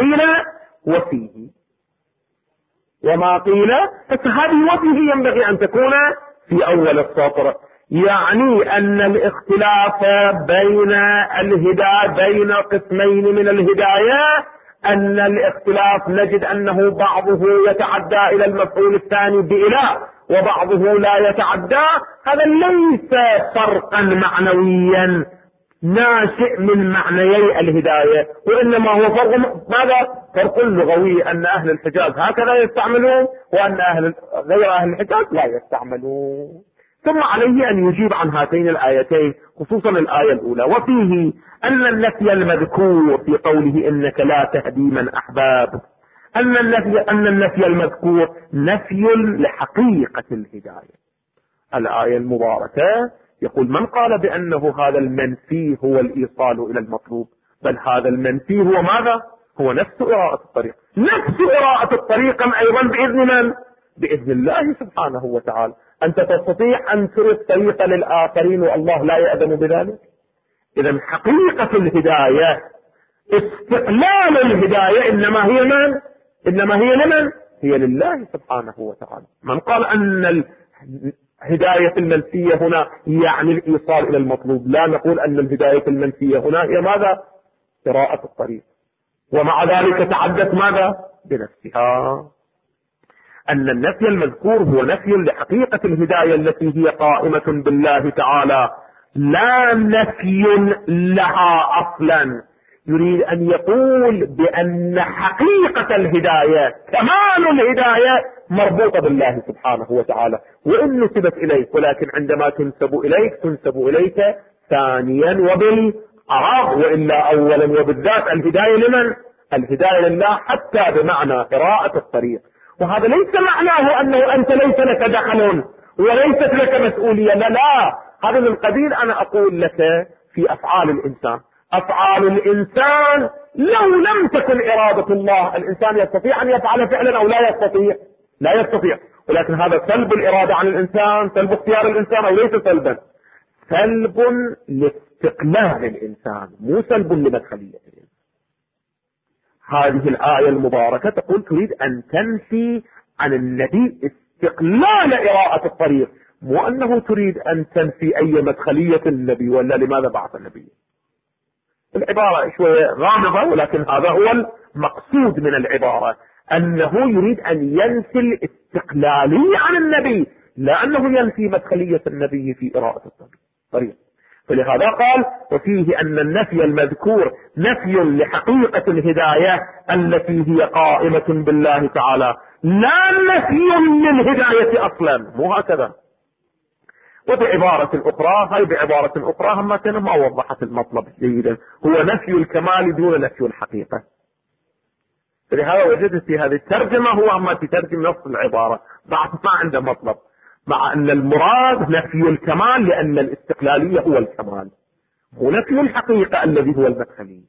[SPEAKER 1] وما قيل فهذه وفيه ينبغي أن تكون في أول السطر، يعني أن الاختلاف بين قسمين من الهداية، أن الاختلاف نجد أنه بعضه يتعدى إلى المفعول الثاني بإله وبعضه لا يتعدى. هذا ليس فرقا معنويا ناشئ من معنيي الهداية، وإنما هو فرق لغوي، أن أهل الحجاز هكذا يستعملون وأن غير أهل الحجاز لا يستعملون. ثم عليه أن يجيب عن هاتين الآيتين، خصوصا الآية الأولى. وفيه أن النفي المذكور في قوله إنك لا تهدي من أحباب، أن النفي المذكور نفي لحقيقة الهداية. الآية المباركة يقول من قال بأنه هذا المنفي هو الإيصال إلى المطلوب، بل هذا المنفي هو ماذا؟ هو نفس إراءة الطريق. نفس إراءة الطريق أيضا بإذن من؟ بإذن الله سبحانه وتعالى. أنت تستطيع أن تري الطريق للآخرين والله لا يأذن بذلك؟ إذا حقيقة الهداية، استقلال الهداية إنما هي لمن؟ هي لله سبحانه وتعالى. من قال أن الهداية المنفية هنا يعني الإيصال إلى المطلوب، لا نقول أن الهداية المنفية هنا هي ماذا؟ قراءة الطريق. ومع ذلك تعدت ماذا؟ بنفسها. أن النفي المذكور هو نفي لحقيقة الهداية التي هي قائمة بالله تعالى، لا نفي لها أصلا. يريد أن يقول بأن حقيقة الهداية، كمال الهداية، مربوطة بالله سبحانه وتعالى، وإن نسبت إليك، ولكن عندما تنسب إليك ثانيا وبالعرض، وإلا أولا وبالذات. الهداية لمن؟ الهداية لله، حتى بمعنى قراءة الطريق. وهذا ليس معناه أنه أنت ليس لك دخل وليست لك مسؤولية، لا، هذا من قبيل أنا أقول لك في أفعال الإنسان. أفعال الإنسان لو لم تكن إرادة الله، الإنسان يستطيع أن يفعل فعلا أو لا يستطيع، ولكن هذا سلب الإرادة عن الإنسان، سلب اختيار الإنسان، أو ليس سلبا، سلب لاستقلال الإنسان، مو سلب لمدخلية الإنسان. هذه الآية المباركة تقول تريد أن تنفي عن النبي استقلال إراءة الطريق، مو أنه تريد أن تنفي أي مدخلية النبي، ولا لماذا بعث النبي. العبارة شوية غامضة، ولكن هذا هو المقصود من العبارة، أنه يريد أن ينفي الاستقلالية عن النبي، لا أنه ينفي مدخلية النبي في إراءة الطريق. فلهذا قال وفيه أن النفي المذكور نفي لحقيقة الهداية التي هي قائمة بالله تعالى، لا نفي للهداية أصلا، مو هكذا. وبعبارة أخرى هم ما وضحت المطلب جيدا، هو نفي الكمال دون نفي الحقيقة. فلهذا وجدت في هذه الترجمة هو أما تترجم نص العبارة بعد ما عنده مطلب، مع أن المراد نفي الكمال لأن الاستقلالية هو الكمال، ونفي الحقيقة الذي هو المدخلي.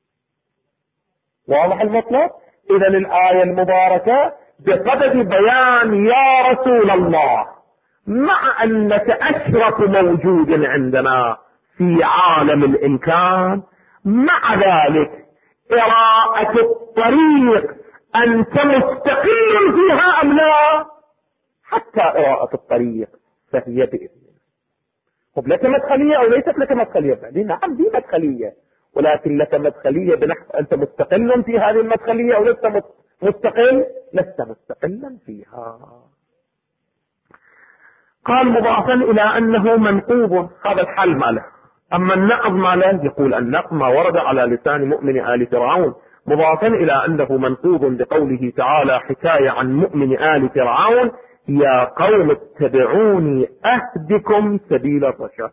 [SPEAKER 1] واضح المطلب؟ إذا الآية المباركة بصدد بيان يا رسول الله، مع أنك أشرف موجود عندنا في عالم الإمكان، مع ذلك قراءة الطريق أنت مستقل فيها أم لا؟ حتى قراءة الطريق فهي بإذن. طب لك مدخلية أو ليست لك مدخلية؟ نعم دي مدخلية، ولكن لك مدخلية بنحو أنت مستقل في هذه المدخلية أو لست مستقل؟ لست مستقلا فيها. قال مضافا إلى أنه منقوب، هذا الحل ماله. أما النقض ماله، يقول النقض ما ورد على لسان مؤمن آل فرعون، مضافا إلى أنه منقوب بقوله تعالى حكاية عن مؤمن آل فرعون يا قوم اتبعوني أهدكم سبيل الرشاد.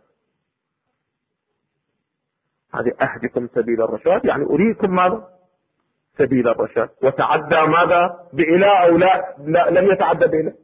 [SPEAKER 1] هذه أهدكم سبيل الرشاد يعني أريكم ماذا؟ سبيل الرشاد. وتعدى ماذا؟ بإله أو لا لم يتعدى بإله؟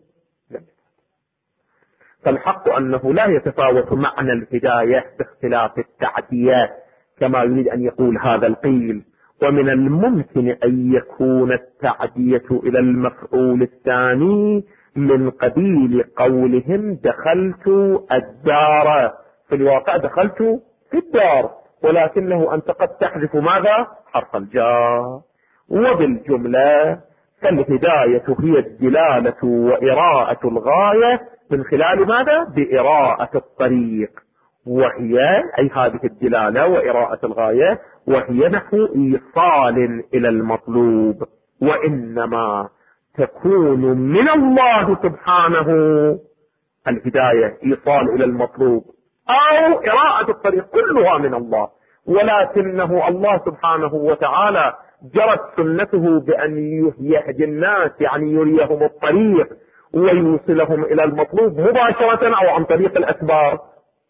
[SPEAKER 1] فالحق أنه لا يتفاوت معنى الهداية باختلاف التعديات كما يريد أن يقول هذا القيل. ومن الممكن أن يكون التعدية إلى المفعول الثاني من قبيل قولهم دخلت الدار، في الواقع دخلت في الدار، ولكنه أنت قد تحذف ماذا؟ حرف الجار. وبالجملة فالهداية هي الدلالة وإراءة الغاية من خلال ماذا؟ بإراءة الطريق، وهي أي هذه الدلالة وإراءة الغاية وهي نحو إيصال إلى المطلوب، وإنما تكون من الله سبحانه الهداية إيصال إلى المطلوب أو إراءة الطريق، كلها من الله، ولكنه الله سبحانه وتعالى جرت سنته بأن يهدي الناس، يعني يريهم الطريق ويوصلهم إلى المطلوب مباشرة أو عن طريق الأسباب.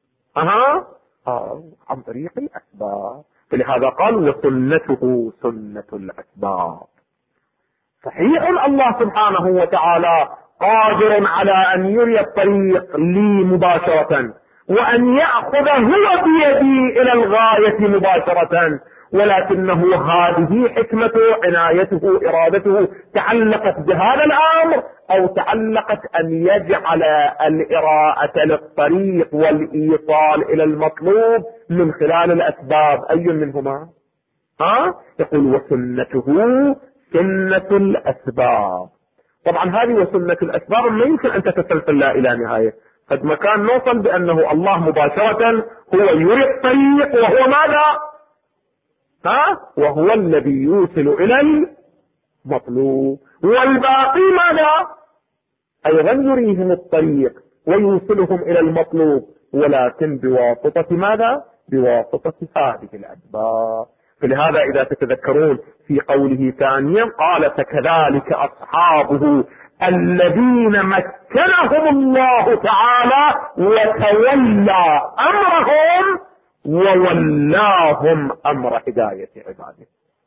[SPEAKER 1] عن طريق الأسباب، فلهذا قال وسنته سنة الأسباب. صحيح الله سبحانه وتعالى قادر على أن يري الطريق لي مباشرة وأن يأخذ هو بيدي إلى الغاية مباشرة، ولكنه هذه حكمته، عنايته، إرادته تعلقت بهذا الأمر أو تعلقت أن يجعل الإراءة للطريق والإيصال إلى المطلوب من خلال الأسباب. أي منهما؟ يقول وسنته سنة الأسباب. طبعا هذه وسنة الأسباب ما يمكن أن تتسلسل لا إلى نهاية، قد مكان نوصل بأنه الله مباشرة هو يري الطريق وهو ماذا؟ وهو الذي يوصل إلى المطلوب، والباقي ماذا؟ أيضا يريهم الطريق ويوصلهم إلى المطلوب، ولكن بواسطة ماذا؟ بواسطة هذه الأسباب. فلهذا إذا تتذكرون في قوله ثانيا قال فكذلك أصحابه الذين مكنهم الله تعالى وتولى أمرهم وولاهم أمر هداية عباده.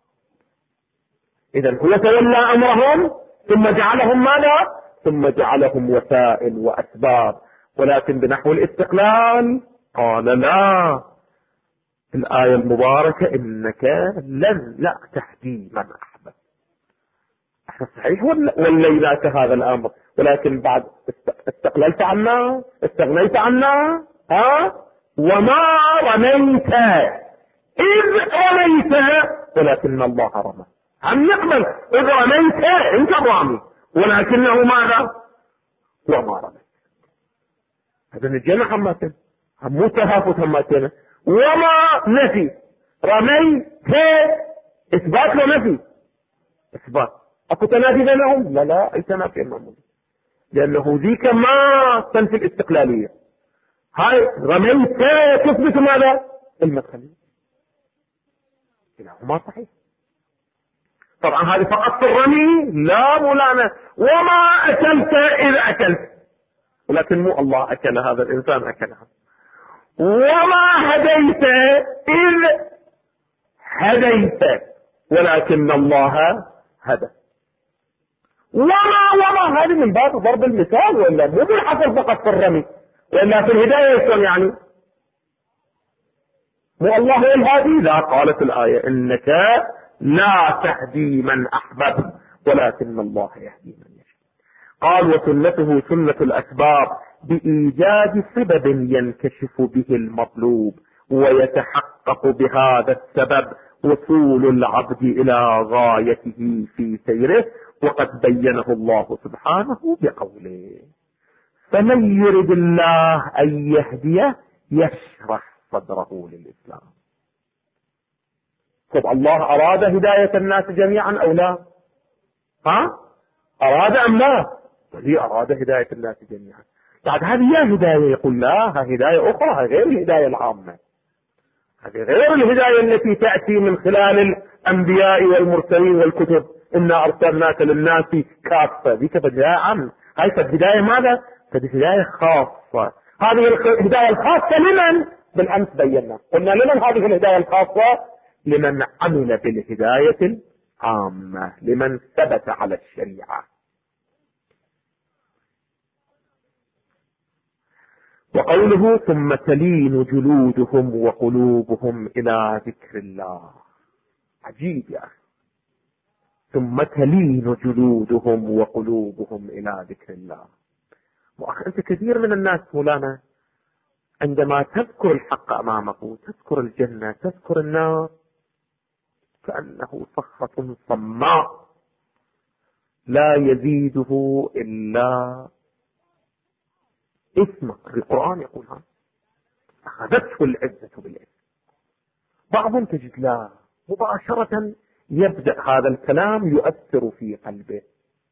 [SPEAKER 1] إذن هو تولى أمرهم ثم جعلهم ماذا؟ ثم جعلهم وسائل وأسباب، ولكن بنحو الاستقلال قال لا، الآية المباركة إنك لا تهدي من أحببت. احنا صحيح وليناك هذا الأمر، ولكن بعد استقللت عنا، استغنيت عنا. وما رميت إذ رميت ولكن الله رمى. هم نقبل إذ رميت انت الرامي، ولكنه ماذا؟ وما رميت. هذا نجينا حماتنا، هم مو تهافت حماتنا. وما نفي، رميت إثبات ونفي، إثبات. أكو تنافي بينهم؟ لا أي تنافي بينهم، لأنه ذيك ما تنفي الاستقلالية. هاي رميت تثبت ماذا؟ المدخلية. كلاهما صحيح. طبعا هذه فقط في الرمي، لا مولانا. وما أكلت إذ أكلت، ولكن مو الله أكل هذا، الإنسان أكلها. وما هديت إذ هديت، ولكن الله هدى. وما هذه من باب ضرب المثال، ولا مو بالحصر فقط في الرمي، ولا في الهداية يكون يعني مو الله الهادي. لا، قالت الآية إنك لا تهدي من أحببت ولكن الله يهدي من يشاء. قال وسنته سنة الأسباب بإيجاد سبب ينكشف به المطلوب ويتحقق بهذا السبب وصول العبد إلى غايته في سيره، وقد بينه الله سبحانه بقوله فمن يرد الله أن يهديه يشرح صدره للإسلام. طب الله أراد هداية الناس جميعا أو لا؟ أراد أم لا؟ الذي أراد هداية الناس جميعا. بعد هذه هي هداية، يقول لا، هداية أخرى غير الهداية العامة، هذه غير الهداية التي تأتي من خلال الأنبياء والمرسلين والكتب، إنا أرسلناك للناس كافة. ذيك بداية عامة، هاي الهداية ماذا؟ هداية خاصة. هذه الهداية الخاصة لمن؟ بالأمس بينا قلنا لمن هذه الهداية الخاصة؟ لمن عمل بالهداية العامة، لمن ثبت على الشريعة. وقوله ثم تلين جلودهم وقلوبهم إلى ذكر الله، عجيب يا أخي. ثم تلين جلودهم وقلوبهم إلى ذكر الله. وأخي أنت كثير من الناس مولانا عندما تذكر الحق أمامه، تذكر الجنة، تذكر النار، كأنه صخرة صماء لا يزيده إلا اسمك. القرآن يقول هذا، أخذته العزة بالإثم. بعضهم تجد لا، مباشرة يبدأ هذا الكلام يؤثر في قلبه،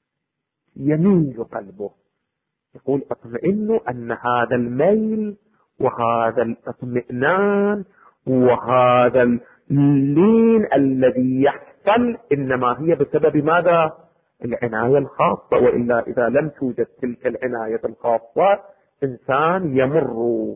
[SPEAKER 1] يميل قلبه، يقول اطمئن أن هذا الميل وهذا الاطمئنان وهذا اللين الذي يحصل إنما هي بسبب ماذا؟ العناية الخاصة. وإلا إذا لم توجد تلك العناية الخاصة إنسان يمر.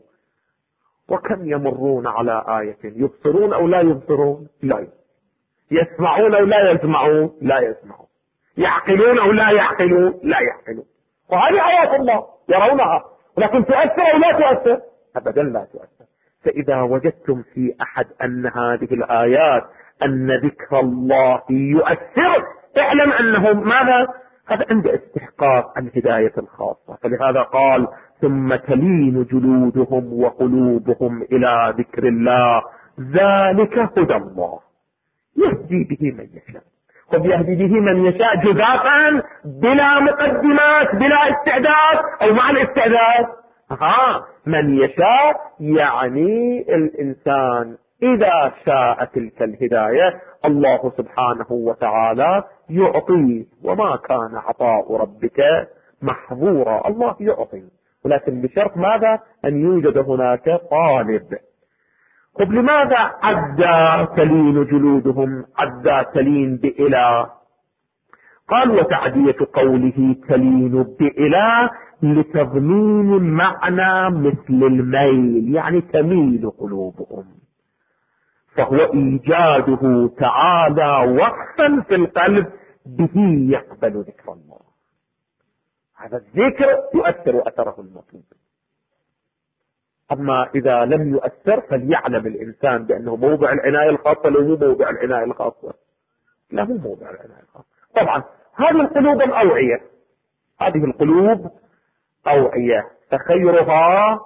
[SPEAKER 1] وكم يمرون على آية يبصرون أو لا يبصرون؟ لا. يسمعون أو لا يسمعون؟ لا يسمعون. يعقلون أو لا يعقلون؟ لا يعقلون. وهذه آيات الله يرونها، ولكن تؤثر أو لا تؤثر؟ أبدا لا تؤثر. فإذا وجدتم في أحد أن هذه الآيات أن ذكر الله يؤثر، اعلم أنه ماذا؟ هذا عند استحقاق الهداية الخاصة. فلهذا قال ثم تلين جلودهم وقلوبهم إلى ذكر الله ذلك هدى الله يهدي به من يشاء. وبيهدي به من يشاء جزافا بلا مقدمات بلا استعداد أو مع الاستعداد. من يشاء يعني الإنسان إذا شاء تلك الهداية الله سبحانه وتعالى يعطيه، وما كان عطاء ربك محظورا. الله يعطي، ولكن بشرط ماذا؟ أن يوجد هناك طالب. طب لماذا عدى تلين جلودهم؟ عدى تلين بإله. قال وتعدية قوله تلين بإله لتضمين معنى مثل الميل، يعني تميل قلوبهم، فهو إيجاده تعالى وقفا في القلب به يقبل ذكر الله. هذا الذكر يؤثر أثره المطلوب. أما إذا لم يؤثر فليعلم الإنسان بأنه موضع العناية الخاصة له مو موضع العناية الخاصة، لا مو موضع العناية الخاصة. طبعا هذه القلوب الأوعية، هذه القلوب أوعية، فخيرها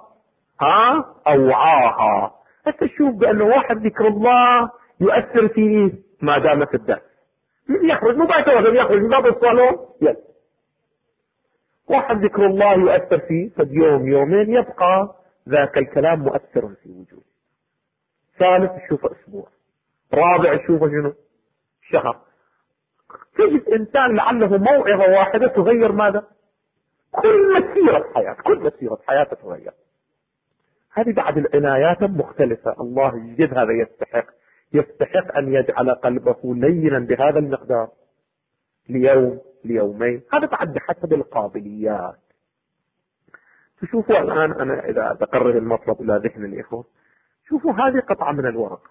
[SPEAKER 1] أوعاها. فتشوف بأنه واحد ذكر الله يؤثر فيه ما دام في الدرس، يخرج مباشرة يخرج من باب الصالون واحد ذكر الله يؤثر فيه، فاليوم يومين يبقى ذاك الكلام مؤثر في وجوده. ثالث تشوفه أسبوع، رابع تشوفه شنو؟ شهر. تجد إنسان لعله موعظة واحدة تغير ماذا؟ كل مسيرة حياته تغير. هذه بعد العنايات مختلفة. الله يجد هذا يستحق أن يجعل قلبه لينا بهذا المقدار ليوم ليومين. هذا بعد بحسب القابليات. تشوفوا الآن أنا إذا بقرر المطلب إلى ذهن الإخوة، شوفوا هذه قطعة من الورق،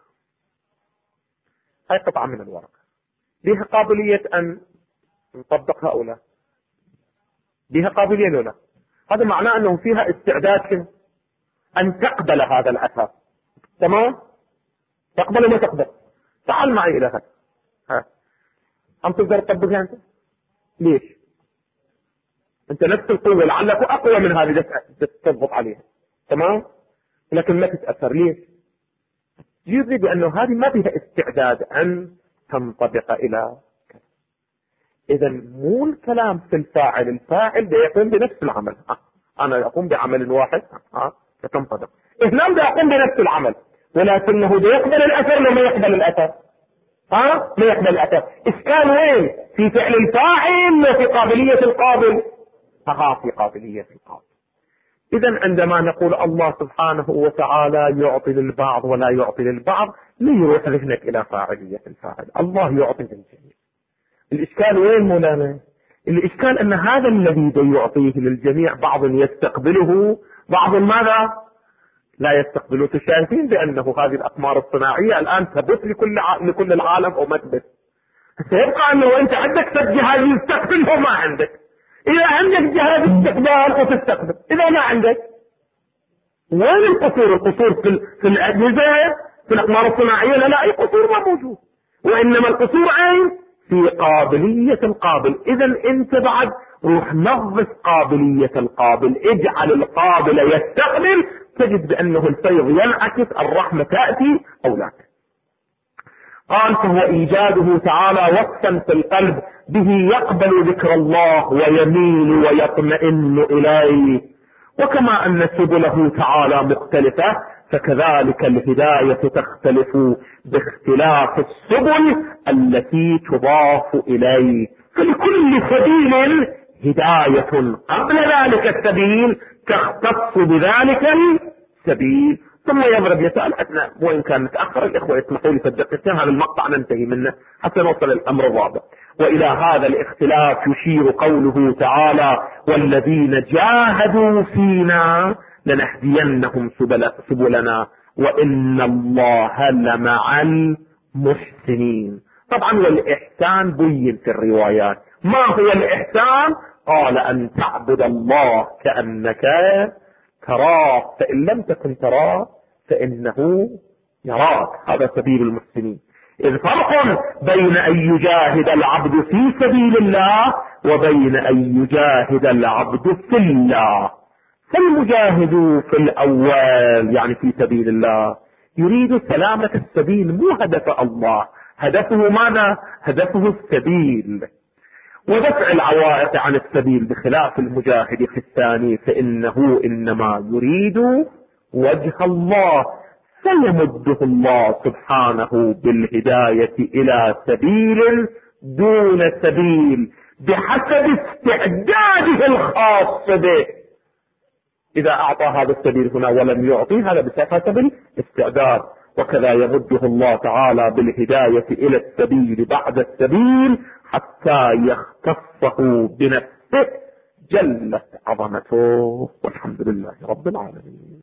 [SPEAKER 1] هاي قطعة من الورق بها قابلية أن نطبقها أو لا؟ بها قابلية أو لا؟ هذا معناه أنه فيها استعداد أن تقبل هذا الأثر. تمام؟ تقبل ولا تقبل؟ تعال معي إلى هذا. أم تقدر تطبقها أنت؟ ليش؟ أنت نفس القوة لعلك أقوى من هذه تضبط عليها. تمام؟ لكن ما تتأثر. ليش؟ يدري بأنه هذه ما فيها استعداد أن تنطبق إلى كذا. إذا مو الكلام في الفاعل، الفاعل يقوم بنفس العمل. أنا أقوم بعمل واحد فتنطبق. هنا يقوم بنفس العمل، ولكنه يقبل الأثر لما يقبل الأثر. ما يقبل الأثر. إشكال وين؟ في فعل الفاعل وفي قابلية القابل. في قابلية القابل. إذا عندما نقول الله سبحانه وتعالى يعطي للبعض ولا يعطي للبعض، ليروح ذهنك إلى فاعلية الفاعل. الله يعطي للجميع. الإشكال وين مولانا؟ الإشكال أن هذا الذي يعطيه للجميع بعض يستقبله، بعض ماذا؟ لا يستقبله. شايفين بأنه هذه الأقمار الصناعية الآن تبث لكل العالم أو ما تبث. سيبقى أنه أنت عندك جهاز يستقبل وما عندك. إذا عندك جهاز استقبال وتستقبل، إذا ما عندك وين القصور؟ القصور في الأجهزة، في الأقمار الصناعية لا أي قصور ما موجود، وإنما القصور أين؟ في قابلية القابل. إذا أنت بعد روح نظف قابلية القابل، اجعل القابل يستقبل تجد بأنه الفيض ينعكس، الرحمة تأتي أو لا. قال فهو إيجاده تعالى وصفا في القلب به يقبل ذكر الله ويميل ويطمئن إليه. وكما أن سبله تعالى مختلفة فكذلك الهداية تختلف باختلاف السبل التي تضاف إليه، فلكل سبيل هداية قبل ذلك السبيل تختص بذلك السبيل. ثم يضرب مثال أدنى وإن كان متأخر، الإخوة يسمحوا لي في الدقيقتين هذا المقطع ننتهي منه حتى نوصل الأمر الرابع. وإلى هذا الاختلاف يشير قوله تعالى والذين جاهدوا فينا لنهدينهم سبلنا وإن الله لمع المحسنين. طبعا والإحسان بين في الروايات. ما هو الإحسان؟ قال أن تعبد الله كأنك تراه فإن لم تكن تراه فإنه يراك، هذا سبيل المحسنين. إذ فرق بين أن يجاهد العبد في سبيل الله وبين أن يجاهد العبد في الله. فالمجاهد في الأول يعني في سبيل الله يريد سلامة السبيل، مو هدف الله، هدفه ماذا؟ هدفه السبيل ودفع العوائق عن السبيل، بخلاف المجاهد في الثاني فإنه إنما يريد وجه الله فيمده الله سبحانه بالهداية إلى سبيل دون سبيل بحسب استعداده الخاص به. إذا أعطى هذا السبيل هنا ولم يعطي هذا بحسب الاستعداد. وكذا يمده الله تعالى بالهداية إلى السبيل بعد السبيل حتى يختصه بنفسه جلت عظمته، والحمد لله رب العالمين.